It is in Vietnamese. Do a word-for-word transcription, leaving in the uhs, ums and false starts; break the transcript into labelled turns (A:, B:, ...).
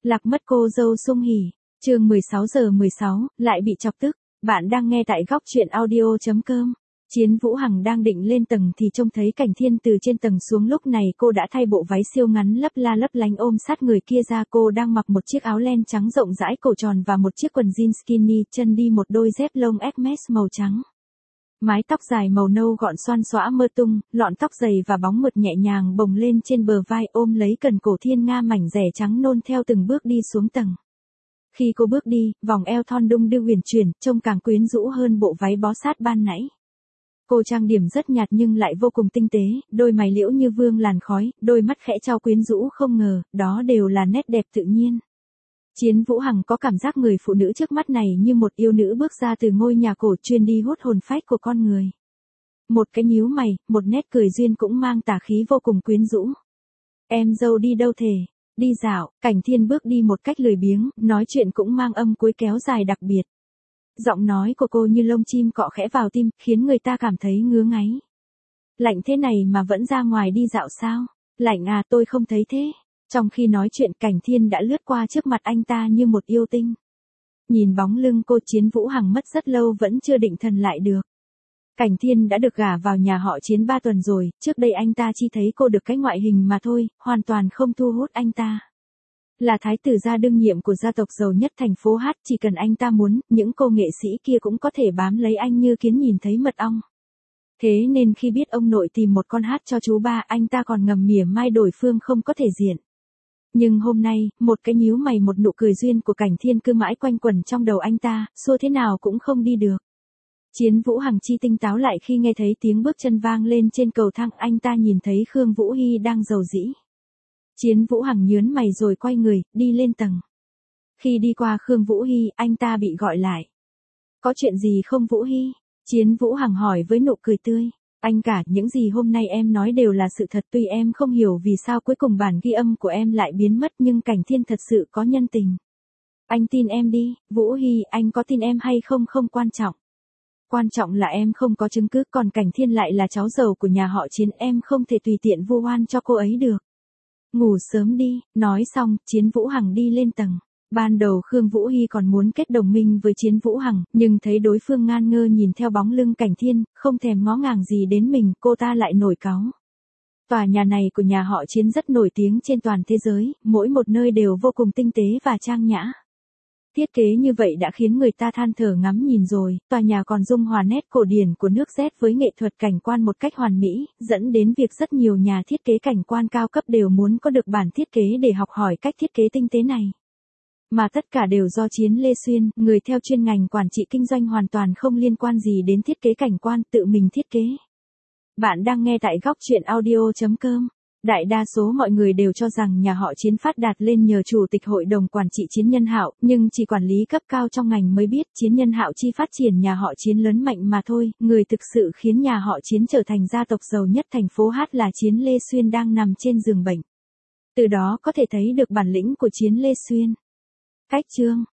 A: Lạc mất cô dâu Sung Hỉ. Chương mười sáu giờ mười sáu, lại bị chọc tức. Bạn đang nghe tại góc truyện audio chấm com. Chiến Vũ Hằng đang định lên tầng thì trông thấy Cảnh Thiên từ trên tầng xuống, lúc này cô đã thay bộ váy siêu ngắn lấp la lấp lánh ôm sát người kia ra. Cô đang mặc một chiếc áo len trắng rộng rãi cổ tròn và một chiếc quần jean skinny, chân đi một đôi dép lông Hermes màu trắng. Mái tóc dài màu nâu gọn xoăn xõa mơ tung, lọn tóc dày và bóng mượt nhẹ nhàng bồng lên trên bờ vai, ôm lấy cần cổ thiên nga mảnh rẻ trắng nôn theo từng bước đi xuống tầng. Khi cô bước đi, vòng eo thon đung đưa huyền chuyển, trông càng quyến rũ hơn bộ váy bó sát ban nãy. Cô trang điểm rất nhạt nhưng lại vô cùng tinh tế, đôi mày liễu như vương làn khói, đôi mắt khẽ trao quyến rũ không ngờ, đó đều là nét đẹp tự nhiên. Chiến Vũ Hằng có cảm giác người phụ nữ trước mắt này như một yêu nữ bước ra từ ngôi nhà cổ chuyên đi hút hồn phách của con người. Một cái nhíu mày, một nét cười duyên cũng mang tà khí vô cùng quyến rũ. Em dâu đi đâu thề? Đi dạo. Cảnh Thiên bước đi một cách lười biếng, nói chuyện cũng mang âm cuối kéo dài đặc biệt. Giọng nói của cô như lông chim cọ khẽ vào tim, khiến người ta cảm thấy ngứa ngáy. Lạnh thế này mà vẫn ra ngoài đi dạo sao? Lạnh à, tôi không thấy thế. Trong khi nói chuyện, Cảnh Thiên đã lướt qua trước mặt anh ta như một yêu tinh. Nhìn bóng lưng cô, Chiến Vũ Hằng mất rất lâu vẫn chưa định thần lại được. Cảnh Thiên đã được gả vào nhà họ Chiến ba tuần rồi, trước đây anh ta chỉ thấy cô được cái ngoại hình mà thôi, hoàn toàn không thu hút anh ta. Là thái tử gia đương nhiệm của gia tộc giàu nhất thành phố Hát, chỉ cần anh ta muốn, những cô nghệ sĩ kia cũng có thể bám lấy anh như kiến nhìn thấy mật ong. Thế nên khi biết ông nội tìm một con hát cho chú ba, anh ta còn ngầm mỉa mai đổi phương không có thể diện. Nhưng hôm nay, một cái nhíu mày một nụ cười duyên của Cảnh Thiên cứ mãi quanh quẩn trong đầu anh ta, xua thế nào cũng không đi được. Chiến Vũ Hằng chi tinh táo lại khi nghe thấy tiếng bước chân vang lên trên cầu thang, anh ta nhìn thấy Khương Vũ Hy đang rầu rĩ. Chiến Vũ Hằng nhớn mày rồi quay người, đi lên tầng. Khi đi qua Khương Vũ Hy, anh ta bị gọi lại. Có chuyện gì không Vũ Hy? Chiến Vũ Hằng hỏi với nụ cười tươi. Anh cả, những gì hôm nay em nói đều là sự thật, tuy em không hiểu vì sao cuối cùng bản ghi âm của em lại biến mất, nhưng Cảnh Thiên thật sự có nhân tình. Anh tin em đi, Vũ Hy, anh có tin em hay không không quan trọng. Quan trọng là em không có chứng cứ, còn Cảnh Thiên lại là cháu giàu của nhà họ Chiến, em không thể tùy tiện vu oan cho cô ấy được. Ngủ sớm đi. Nói xong, Chiến Vũ Hằng đi lên tầng. Ban đầu Khương Vũ Hy còn muốn kết đồng minh với Chiến Vũ Hằng, nhưng thấy đối phương ngan ngơ nhìn theo bóng lưng Cảnh Thiên, không thèm ngó ngàng gì đến mình, cô ta lại nổi cáu. Tòa nhà này của nhà họ Chiến rất nổi tiếng trên toàn thế giới, mỗi một nơi đều vô cùng tinh tế và trang nhã. Thiết kế như vậy đã khiến người ta than thở ngắm nhìn rồi, tòa nhà còn dung hòa nét cổ điển của nước Z với nghệ thuật cảnh quan một cách hoàn mỹ, dẫn đến việc rất nhiều nhà thiết kế cảnh quan cao cấp đều muốn có được bản thiết kế để học hỏi cách thiết kế tinh tế này. Mà tất cả đều do Chiến Lê Xuyên, người theo chuyên ngành quản trị kinh doanh hoàn toàn không liên quan gì đến thiết kế cảnh quan, tự mình thiết kế. Bạn đang nghe tại góc truyện audio chấm com. Đại đa số mọi người đều cho rằng nhà họ Chiến phát đạt lên nhờ chủ tịch hội đồng quản trị Chiến Nhân Hạo, nhưng chỉ quản lý cấp cao trong ngành mới biết Chiến Nhân Hạo chi phát triển nhà họ Chiến lớn mạnh mà thôi, người thực sự khiến nhà họ Chiến trở thành gia tộc giàu nhất thành phố Hát là Chiến Lê Xuyên đang nằm trên giường bệnh. Từ đó có thể thấy được bản lĩnh của Chiến Lê Xuyên. Cách chương